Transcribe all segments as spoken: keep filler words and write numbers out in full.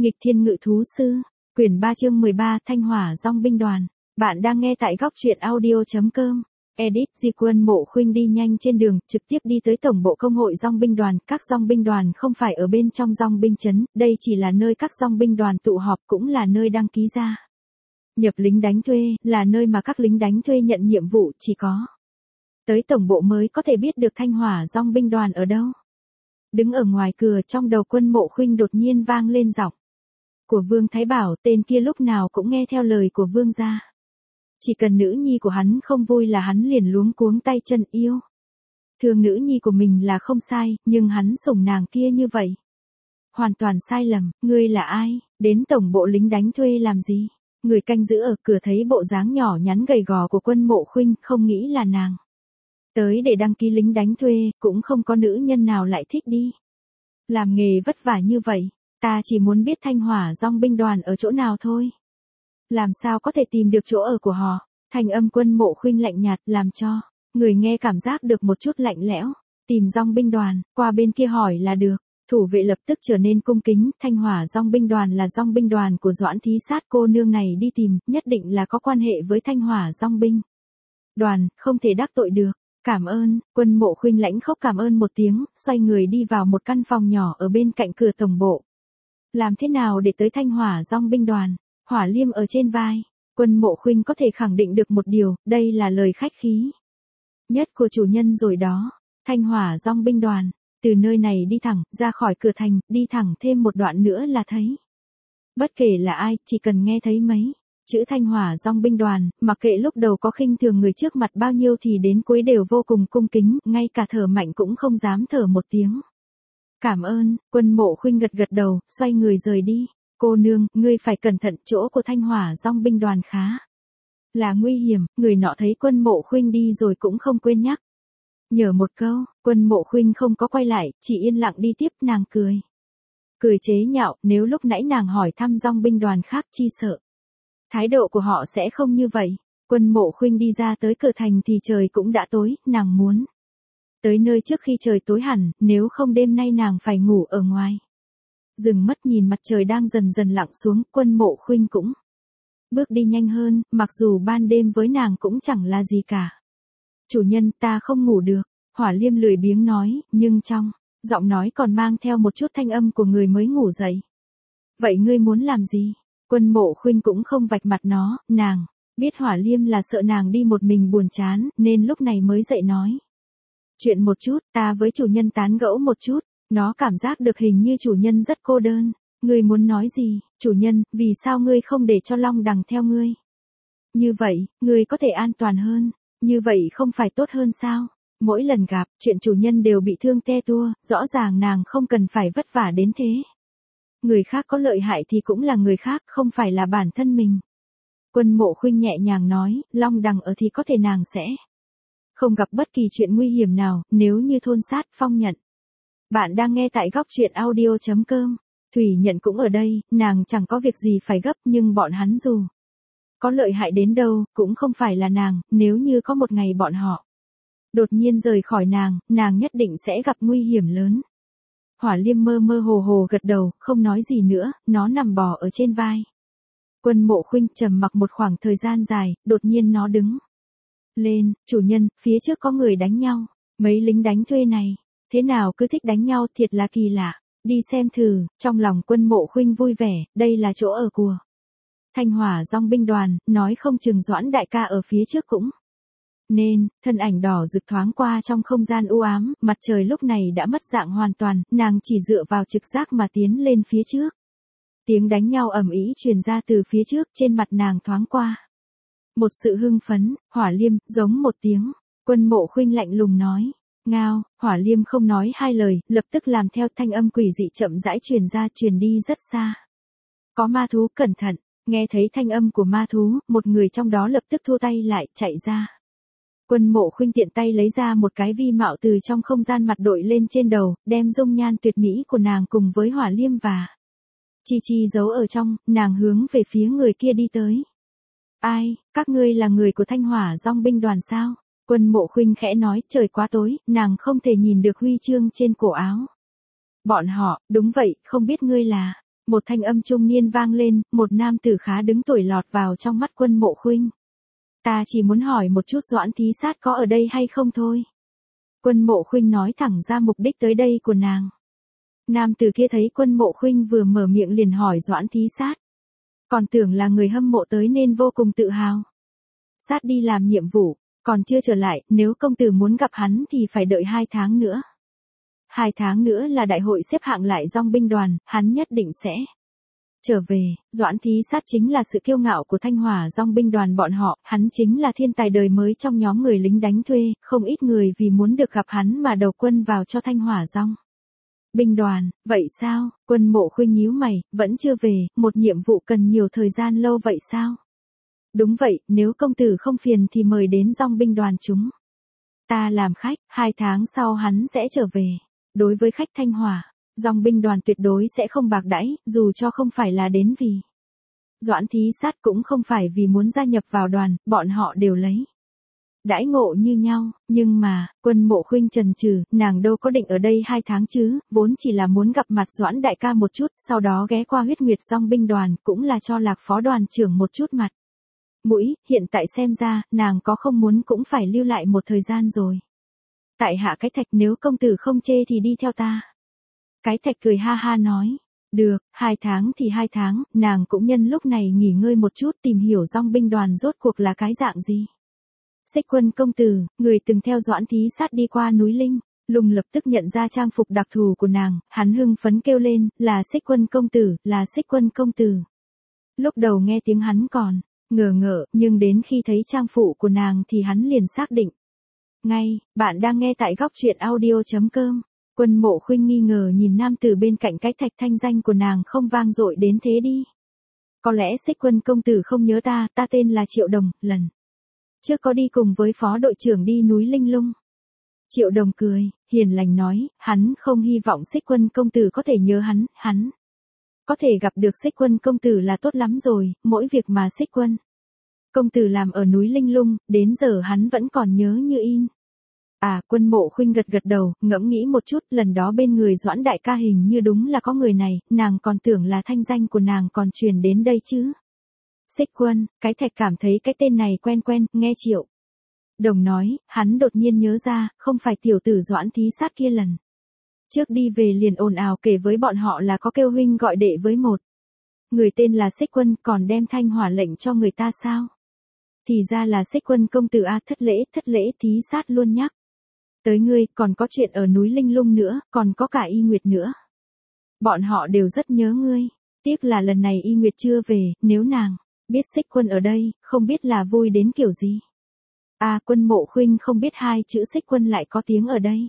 Nghịch thiên ngự thú sư, quyển ba chương mười ba Thanh hỏa dòng binh đoàn. Bạn đang nghe tại góc truyện audio.com. Edit Di Quân Mộ Khuynh đi nhanh trên đường, trực tiếp đi tới tổng bộ công hội dòng binh đoàn. Các dòng binh đoàn không phải ở bên trong dòng binh trấn, đây chỉ là nơi các dòng binh đoàn tụ họp, cũng là nơi đăng ký ra nhập lính đánh thuê, là nơi mà các lính đánh thuê nhận nhiệm vụ, chỉ có tới tổng bộ mới có thể biết được Thanh hỏa dòng binh đoàn ở đâu. Đứng ở ngoài cửa, trong đầu Quân Mộ Khuynh đột nhiên vang lên giọng của Vương Thái Bảo, tên kia lúc nào cũng nghe theo lời của Vương gia. Chỉ cần nữ nhi của hắn không vui là hắn liền luống cuống tay chân yêu. Thương nữ nhi của mình là không sai, nhưng hắn sủng nàng kia như vậy. Hoàn toàn sai lầm. Ngươi là ai? Đến tổng bộ lính đánh thuê làm gì? Người canh giữ ở cửa thấy bộ dáng nhỏ nhắn gầy gò của Quân Mộ Khuynh, không nghĩ là nàng tới để đăng ký lính đánh thuê, cũng không có nữ nhân nào lại thích đi làm nghề vất vả như vậy. Ta chỉ muốn biết Thanh hỏa dòng binh đoàn ở chỗ nào thôi. Làm sao có thể tìm được chỗ ở của họ? Thanh âm Quân Mộ Khuynh lạnh nhạt, làm cho người nghe cảm giác được một chút lạnh lẽo. Tìm dòng binh đoàn, qua bên kia hỏi là được. Thủ vệ lập tức trở nên cung kính. Thanh hỏa dòng binh đoàn là dòng binh đoàn của Doãn Thí Sát cô nương này đi tìm, nhất định là có quan hệ với Thanh hỏa dòng binh đoàn, không thể đắc tội được. Cảm ơn. Quân Mộ Khuynh lãnh khốc cảm ơn một tiếng, xoay người đi vào một căn phòng nhỏ ở bên cạnh cửa tổng bộ. Làm thế nào để tới Thanh hỏa dòng binh đoàn? Hỏa liêm ở trên vai. Quân Mộ Khuynh có thể khẳng định được một điều, đây là lời khách khí nhất của chủ nhân rồi đó. Thanh hỏa dòng binh đoàn, từ nơi này đi thẳng, ra khỏi cửa thành, đi thẳng thêm một đoạn nữa là thấy. Bất kể là ai, chỉ cần nghe thấy mấy chữ Thanh hỏa dòng binh đoàn, mặc kệ lúc đầu có khinh thường người trước mặt bao nhiêu thì đến cuối đều vô cùng cung kính, ngay cả thở mạnh cũng không dám thở một tiếng. Cảm ơn. Quân Mộ Khuynh gật gật đầu, xoay người rời đi. Cô nương, ngươi phải cẩn thận, chỗ của Thanh hỏa dòng binh đoàn khá là nguy hiểm. Người nọ thấy Quân Mộ Khuynh đi rồi cũng không quên nhắc nhở một câu. Quân Mộ Khuynh không có quay lại, chỉ yên lặng đi tiếp. Nàng cười cười chế nhạo, nếu lúc nãy nàng hỏi thăm dòng binh đoàn khác chi sợ thái độ của họ sẽ không như vậy. Quân Mộ Khuynh đi ra tới cửa thành thì trời cũng đã tối, nàng muốn tới nơi trước khi trời tối hẳn, nếu không đêm nay nàng phải ngủ ở ngoài. Dừng mất nhìn mặt trời đang dần dần lặn xuống, Quân Mộ Khuynh cũng bước đi nhanh hơn, mặc dù ban đêm với nàng cũng chẳng là gì cả. Chủ nhân, ta không ngủ được. Hỏa liêm lười biếng nói, nhưng trong giọng nói còn mang theo một chút thanh âm của người mới ngủ dậy. Vậy ngươi muốn làm gì? Quân Mộ Khuynh cũng không vạch mặt nó, nàng biết Hỏa liêm là sợ nàng đi một mình buồn chán, nên lúc này mới dậy nói. Chuyện một chút, ta với chủ nhân tán gẫu một chút. Nó cảm giác được hình như chủ nhân rất cô đơn. Ngươi muốn nói gì? Chủ nhân, vì sao ngươi không để cho Long Đằng theo ngươi? Như vậy, ngươi có thể an toàn hơn. Như vậy không phải tốt hơn sao? Mỗi lần gặp, chuyện chủ nhân đều bị thương te tua, rõ ràng nàng không cần phải vất vả đến thế. Người khác có lợi hại thì cũng là người khác, không phải là bản thân mình. Quân Mộ Khuynh nhẹ nhàng nói, Long Đằng ở thì có thể nàng sẽ không gặp bất kỳ chuyện nguy hiểm nào, nếu như thôn sát phong nhận. Bạn đang nghe tại góc truyện audio.com. Thủy Nhận cũng ở đây, nàng chẳng có việc gì phải gấp, nhưng bọn hắn dù có lợi hại đến đâu, cũng không phải là nàng. Nếu như có một ngày bọn họ đột nhiên rời khỏi nàng, nàng nhất định sẽ gặp nguy hiểm lớn. Hỏa liêm mơ mơ hồ hồ gật đầu, không nói gì nữa, nó nằm bò ở trên vai Quân Mộ Khuynh, trầm mặc một khoảng thời gian dài, đột nhiên nó đứng lên. Chủ nhân, phía trước có người đánh nhau. Mấy lính đánh thuê này thế nào cứ thích đánh nhau, thiệt là kỳ lạ. Đi xem thử. Trong lòng Quân Mộ Khuynh vui vẻ, đây là chỗ ở của Thanh hỏa dòng binh đoàn, nói không chừng Doãn đại ca ở phía trước cũng nên. Thân ảnh đỏ rực thoáng qua trong không gian u ám, mặt trời lúc này đã mất dạng hoàn toàn, nàng chỉ dựa vào trực giác mà tiến lên phía trước. Tiếng đánh nhau ầm ĩ truyền ra từ phía trước, trên mặt nàng thoáng qua một sự hưng phấn. Hỏa liêm, giống một tiếng. Quân Mộ Khuynh lạnh lùng nói. Ngao. Hỏa liêm không nói hai lời, lập tức làm theo. Thanh âm quỷ dị chậm rãi truyền ra, truyền đi rất xa. Có ma thú, cẩn thận. Nghe thấy thanh âm của ma thú, một người trong đó lập tức thu tay lại, chạy ra. Quân Mộ Khuynh tiện tay lấy ra một cái vi mạo từ trong không gian mặt đội lên trên đầu, đem dung nhan tuyệt mỹ của nàng cùng với Hỏa liêm và Chi Chi giấu ở trong, nàng hướng về phía người kia đi tới. Ai, các ngươi là người của Thanh hỏa dòng binh đoàn sao? Quân Mộ Khuynh khẽ nói, trời quá tối, nàng không thể nhìn được huy chương trên cổ áo. Bọn họ, đúng vậy, không biết ngươi là Một thanh âm trung niên vang lên, một nam tử khá đứng tuổi lọt vào trong mắt Quân Mộ Khuynh. Ta chỉ muốn hỏi một chút Doãn Thí Sát có ở đây hay không thôi. Quân Mộ Khuynh nói thẳng ra mục đích tới đây của nàng. Nam tử kia thấy Quân Mộ Khuynh vừa mở miệng liền hỏi Doãn Thí Sát. Còn tưởng là người hâm mộ tới nên vô cùng tự hào. Sát đi làm nhiệm vụ, còn chưa trở lại, nếu công tử muốn gặp hắn thì phải đợi hai tháng nữa. Hai tháng nữa là đại hội xếp hạng lại dòng binh đoàn, hắn nhất định sẽ trở về. Doãn Thí Sát chính là sự kiêu ngạo của Thanh Hỏa dòng binh đoàn bọn họ, hắn chính là thiên tài đời mới trong nhóm người lính đánh thuê, không ít người vì muốn được gặp hắn mà đầu quân vào cho Thanh Hỏa dòng binh đoàn. Vậy sao? Quân Mộ Khuynh nhíu mày, vẫn chưa về, một nhiệm vụ cần nhiều thời gian lâu vậy sao? Đúng vậy, nếu công tử không phiền thì mời đến dòng binh đoàn chúng. Ta làm khách, hai tháng sau hắn sẽ trở về. Đối với khách Thanh Hỏa, dòng binh đoàn tuyệt đối sẽ không bạc đãi, dù cho không phải là đến vì Doãn Thí Sát cũng không phải vì muốn gia nhập vào đoàn, bọn họ đều lấy đãi ngộ như nhau, nhưng mà, Quân Mộ Khuynh chần chừ, nàng đâu có định ở đây hai tháng chứ, vốn chỉ là muốn gặp mặt Doãn đại ca một chút, sau đó ghé qua Huyết Nguyệt dòng binh đoàn, cũng là cho Lạc phó đoàn trưởng một chút mặt mũi, hiện tại xem ra, nàng có không muốn cũng phải lưu lại một thời gian rồi. Tại hạ Cái Thạch, nếu công tử không chê thì đi theo ta. Cái Thạch cười ha ha nói, được, hai tháng thì hai tháng, nàng cũng nhân lúc này nghỉ ngơi một chút tìm hiểu dòng binh đoàn rốt cuộc là cái dạng gì. Xích Quân công tử, người từng theo Doãn Thí Sát đi qua núi Linh, Lùng lập tức nhận ra trang phục đặc thù của nàng, hắn hưng phấn kêu lên, là Xích Quân công tử, là Xích Quân công tử. Lúc đầu nghe tiếng hắn còn ngờ ngợ, nhưng đến khi thấy trang phụ của nàng thì hắn liền xác định. Ngay, bạn đang nghe tại góc truyện audio chấm com. Quân Mộ Khuynh nghi ngờ nhìn nam tử bên cạnh Cái Thạch, thanh danh của nàng không vang dội đến thế đi. Có lẽ Xích Quân công tử không nhớ ta, ta tên là Triệu Đồng, lần trước có đi cùng với phó đội trưởng đi núi Linh Lung. Triệu Đồng cười, hiền lành nói, hắn không hy vọng Xích Quân công tử có thể nhớ hắn, hắn có thể gặp được Xích Quân công tử là tốt lắm rồi, mỗi việc mà Xích Quân công tử làm ở núi Linh Lung, đến giờ hắn vẫn còn nhớ như in. À, Quân Mộ Khuynh gật gật đầu, ngẫm nghĩ một chút, lần đó bên người Doãn đại ca hình như đúng là có người này, nàng còn tưởng là thanh danh của nàng còn truyền đến đây chứ. Xích Quân, Cái Thạch cảm thấy cái tên này quen quen, nghe Triệu Đồng nói, hắn đột nhiên nhớ ra, không phải tiểu tử Doãn Thí Sát kia lần trước đi về liền ồn ào kể với bọn họ là có kêu huynh gọi đệ với một người tên là Xích Quân, còn đem Thanh Hỏa lệnh cho người ta sao? Thì ra là Xích Quân công tử a, thất lễ, thất lễ, Thí Sát luôn nhắc tới ngươi, còn có chuyện ở núi Linh Lung nữa, còn có cả Y Nguyệt nữa. Bọn họ đều rất nhớ ngươi, tiếc là lần này Y Nguyệt chưa về, nếu nàng biết Xích Quân ở đây, không biết là vui đến kiểu gì. À, Quân Mộ Khuynh không biết hai chữ Xích Quân lại có tiếng ở đây.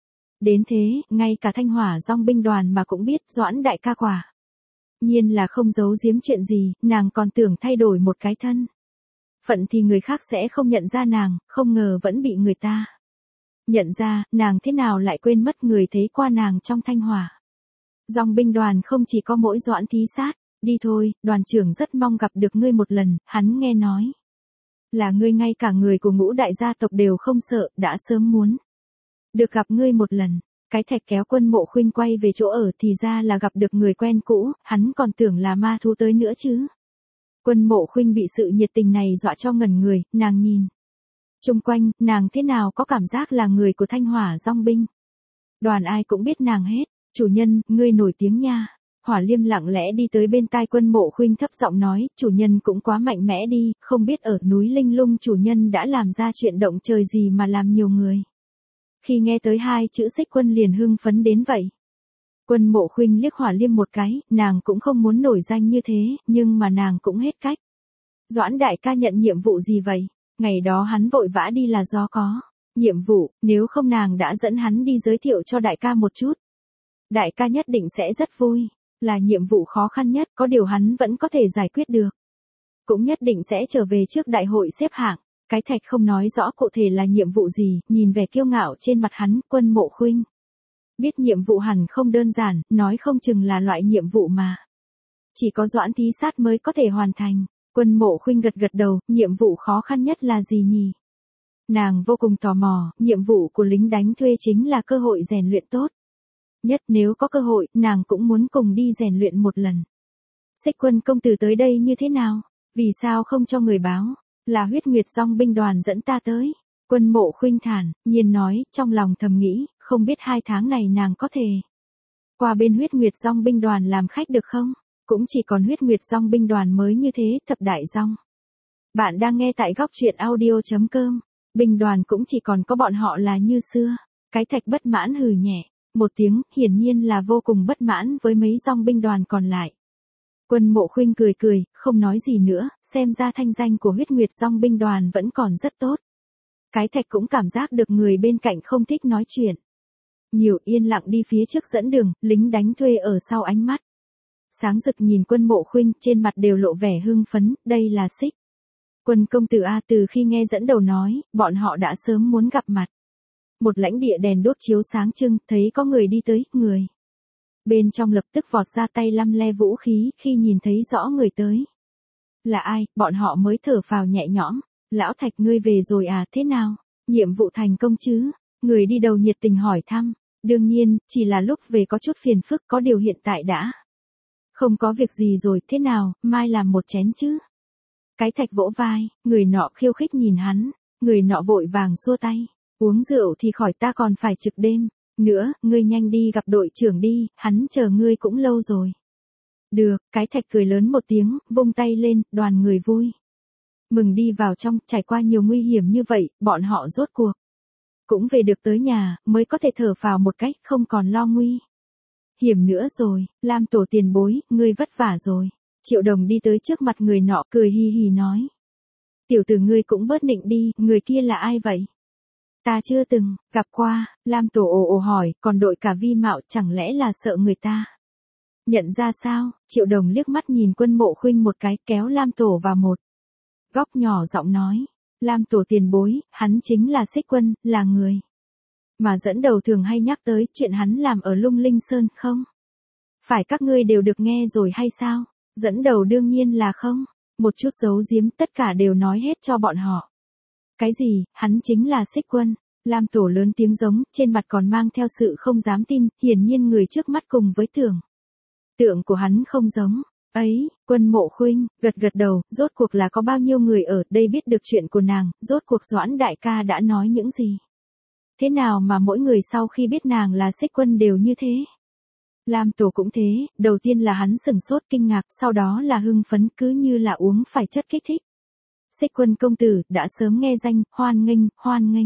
Đến thế, ngay cả Thanh Hỏa dòng binh đoàn mà cũng biết Doãn đại ca quả nhiên là không giấu giếm chuyện gì, nàng còn tưởng thay đổi một cái thân phận thì người khác sẽ không nhận ra nàng, không ngờ vẫn bị người ta nhận ra, nàng thế nào lại quên mất người thấy qua nàng trong Thanh Hỏa dòng binh đoàn không chỉ có mỗi Doãn Thí Sát. Đi thôi, đoàn trưởng rất mong gặp được ngươi một lần, hắn nghe nói là ngươi ngay cả người của Ngũ đại gia tộc đều không sợ, đã sớm muốn được gặp ngươi một lần. Cái Thạch kéo Quân Mộ Khuynh quay về chỗ ở, thì ra là gặp được người quen cũ, hắn còn tưởng là ma thú tới nữa chứ. Quân Mộ Khuynh bị sự nhiệt tình này dọa cho ngẩn người, nàng nhìn chung quanh, nàng thế nào có cảm giác là người của Thanh Hỏa dòng binh đoàn, ai cũng biết nàng hết. Chủ nhân, ngươi nổi tiếng nha. Hỏa Liêm lặng lẽ đi tới bên tai Quân Mộ Khuynh thấp giọng nói, chủ nhân cũng quá mạnh mẽ đi, không biết ở núi Linh Lung chủ nhân đã làm ra chuyện động trời gì mà làm nhiều người. Khi nghe tới hai chữ Xích Quân liền hưng phấn đến vậy. Quân Mộ Khuynh liếc Hỏa Liêm một cái, nàng cũng không muốn nổi danh như thế, nhưng mà nàng cũng hết cách. Doãn đại ca nhận nhiệm vụ gì vậy? Ngày đó hắn vội vã đi là do có nhiệm vụ, nếu không nàng đã dẫn hắn đi giới thiệu cho đại ca một chút. Đại ca nhất định sẽ rất vui, là nhiệm vụ khó khăn nhất, có điều hắn vẫn có thể giải quyết được. Cũng nhất định sẽ trở về trước đại hội xếp hạng. Cái Thạch không nói rõ cụ thể là nhiệm vụ gì, nhìn vẻ kiêu ngạo trên mặt hắn, Quân Mộ Khuynh biết nhiệm vụ hẳn không đơn giản, nói không chừng là loại nhiệm vụ mà chỉ có Doãn Thí Sát mới có thể hoàn thành. Quân Mộ Khuynh gật gật đầu, nhiệm vụ khó khăn nhất là gì nhỉ? Nàng vô cùng tò mò, nhiệm vụ của lính đánh thuê chính là cơ hội rèn luyện tốt nhất, nếu có cơ hội, nàng cũng muốn cùng đi rèn luyện một lần. Xích Quân công tử tới đây như thế nào? Vì sao không cho người báo? Là huyết nguyệt dòng binh đoàn dẫn ta tới. Quân Mộ Khuynh thản nhiên nói, trong lòng thầm nghĩ, không biết hai tháng này nàng có thể qua bên huyết nguyệt dòng binh đoàn làm khách được không? Cũng chỉ còn huyết nguyệt dòng binh đoàn mới như thế, thập đại dòng. Bạn đang nghe tại góc truyện audio.com. Binh đoàn cũng chỉ còn có bọn họ là như xưa. Cái Thạch bất mãn hừ nhẹ một tiếng, hiển nhiên là vô cùng bất mãn với mấy dòng binh đoàn còn lại. Quân Mộ Khuynh cười cười, không nói gì nữa, xem ra thanh danh của huyết nguyệt dòng binh đoàn vẫn còn rất tốt. Cái Thạch cũng cảm giác được người bên cạnh không thích nói chuyện. Nhiều yên lặng đi phía trước dẫn đường, lính đánh thuê ở sau ánh mắt. Sáng rực nhìn Quân Mộ Khuynh, trên mặt đều lộ vẻ hưng phấn, đây là Xích Quân công tử a. Từ khi nghe dẫn đầu nói, bọn họ đã sớm muốn gặp mặt. Một lãnh địa đèn đốt chiếu sáng trưng, thấy có người đi tới, người bên trong lập tức vọt ra tay lăm le vũ khí, khi nhìn thấy rõ người tới. Là ai, bọn họ mới thở phào nhẹ nhõm. Lão Thạch, ngươi về rồi à, thế nào? Nhiệm vụ thành công chứ? Người đi đầu nhiệt tình hỏi thăm. Đương nhiên, chỉ là lúc về có chút phiền phức, có điều hiện tại đã không có việc gì rồi, thế nào, mai làm một chén chứ? Cái Thạch vỗ vai, người nọ khiêu khích nhìn hắn, người nọ vội vàng xua tay. Uống rượu thì khỏi, ta còn phải trực đêm. Nữa, ngươi nhanh đi gặp đội trưởng đi, hắn chờ ngươi cũng lâu rồi. Được, cái Thạch cười lớn một tiếng, vung tay lên, đoàn người vui mừng đi vào trong. Trải qua nhiều nguy hiểm như vậy, bọn họ rốt cuộc cũng về được tới nhà, mới có thể thở phào một cách, không còn lo nguy hiểm nữa rồi. Lam tổ tiền bối, ngươi vất vả rồi. Triệu Đồng đi tới trước mặt người nọ, cười hi hi nói. Tiểu tử ngươi cũng bớt nịnh đi, người kia là ai vậy? Ta chưa từng gặp qua. Lam tổ ồ ồ hỏi, còn đội cả vi mạo, chẳng lẽ là sợ người ta nhận ra sao? Triệu Đồng liếc mắt nhìn Quân Mộ Khuynh một cái, kéo Lam tổ vào một góc nhỏ giọng nói. Lam tổ tiền bối, hắn chính là Xích Quân, là người mà dẫn đầu thường hay nhắc tới, chuyện hắn làm ở Lung Linh Sơn không? Phải các ngươi đều được nghe rồi hay sao? Dẫn đầu đương nhiên là không. Một chút giấu giếm, tất cả đều nói hết cho bọn họ. Cái gì, hắn chính là Xích Quân? Lam tổ lớn tiếng giống, trên mặt còn mang theo sự không dám tin, hiển nhiên người trước mắt cùng với tưởng tượng của hắn không giống. Ấy, Quân Mộ Khuynh gật gật đầu, rốt cuộc là có bao nhiêu người ở đây biết được chuyện của nàng, rốt cuộc Doãn đại ca đã nói những gì? Thế nào mà mỗi người sau khi biết nàng là Xích Quân đều như thế? Lam tổ cũng thế, đầu tiên là hắn sửng sốt kinh ngạc, sau đó là hưng phấn, cứ như là uống phải chất kích thích. Xích Quân công tử, đã sớm nghe danh, hoan nghênh, hoan nghênh.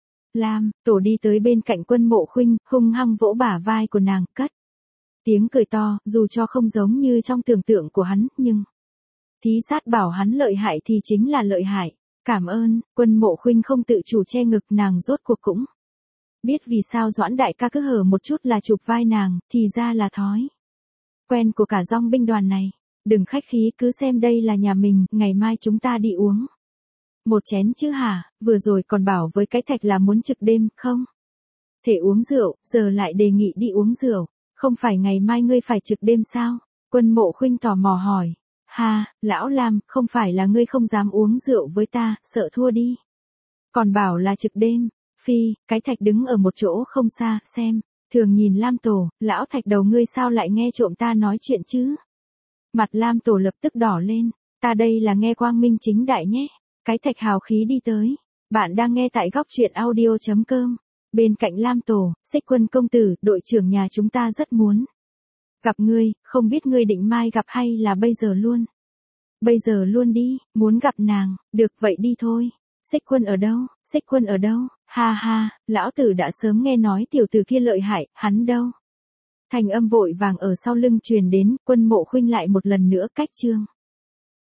Lam tổ đi tới bên cạnh Quân Mộ Khuynh, hung hăng vỗ bả vai của nàng, cất tiếng cười to, dù cho không giống như trong tưởng tượng của hắn, nhưng thí sát bảo hắn lợi hại thì chính là lợi hại. Cảm ơn. Quân Mộ Khuynh không tự chủ che ngực, nàng rốt cuộc cũng biết vì sao Doãn đại ca cứ hở một chút là chụp vai nàng, thì ra là thói quen của cả dòng binh đoàn này. Đừng khách khí, cứ xem đây là nhà mình, ngày mai chúng ta đi uống một chén chứ hả? Vừa rồi còn bảo với cái Thạch là muốn trực đêm, không thể uống rượu, giờ lại đề nghị đi uống rượu. Không phải ngày mai ngươi phải trực đêm sao? Quân Mộ Khuynh tò mò hỏi. Ha, lão Lam, không phải là ngươi không dám uống rượu với ta, sợ thua đi. Còn bảo là trực đêm. Phi, cái Thạch đứng ở một chỗ không xa, xem. Thường nhìn Lam tổ, lão Thạch đầu ngươi sao lại nghe trộm ta nói chuyện chứ? Mặt Lam tổ lập tức đỏ lên. Ta đây là nghe quang minh chính đại nhé. Cái Thạch hào khí đi tới. Bạn đang nghe tại góc truyện audio.com. Bên cạnh Lam tổ, Xích Quân công tử, đội trưởng nhà chúng ta rất muốn gặp ngươi, không biết ngươi định mai gặp hay là bây giờ luôn? Bây giờ luôn đi, muốn gặp nàng, được vậy đi thôi. Xích Quân ở đâu? Xích Quân ở đâu? Ha ha, lão tử đã sớm nghe nói tiểu tử kia lợi hại, hắn đâu? Thành âm vội vàng ở sau lưng truyền đến, Quân Mộ Khuynh lại một lần nữa cách chương.